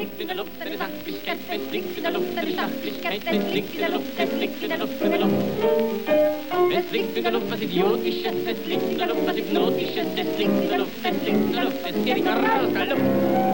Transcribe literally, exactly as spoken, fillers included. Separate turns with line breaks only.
liegt in der Luft, eine Sachlichkeit, es liegt in der Luft, eine Sachlichkeit, es liegt in der Luft, es liegt in der Luft, in der Luft. Es liegt in der Luft was Idiotisches, es liegt in der Luft was Hypnotisches, es liegt in der Luft, es liegt in der Luft, es geht nicht mehr raus, der Luft.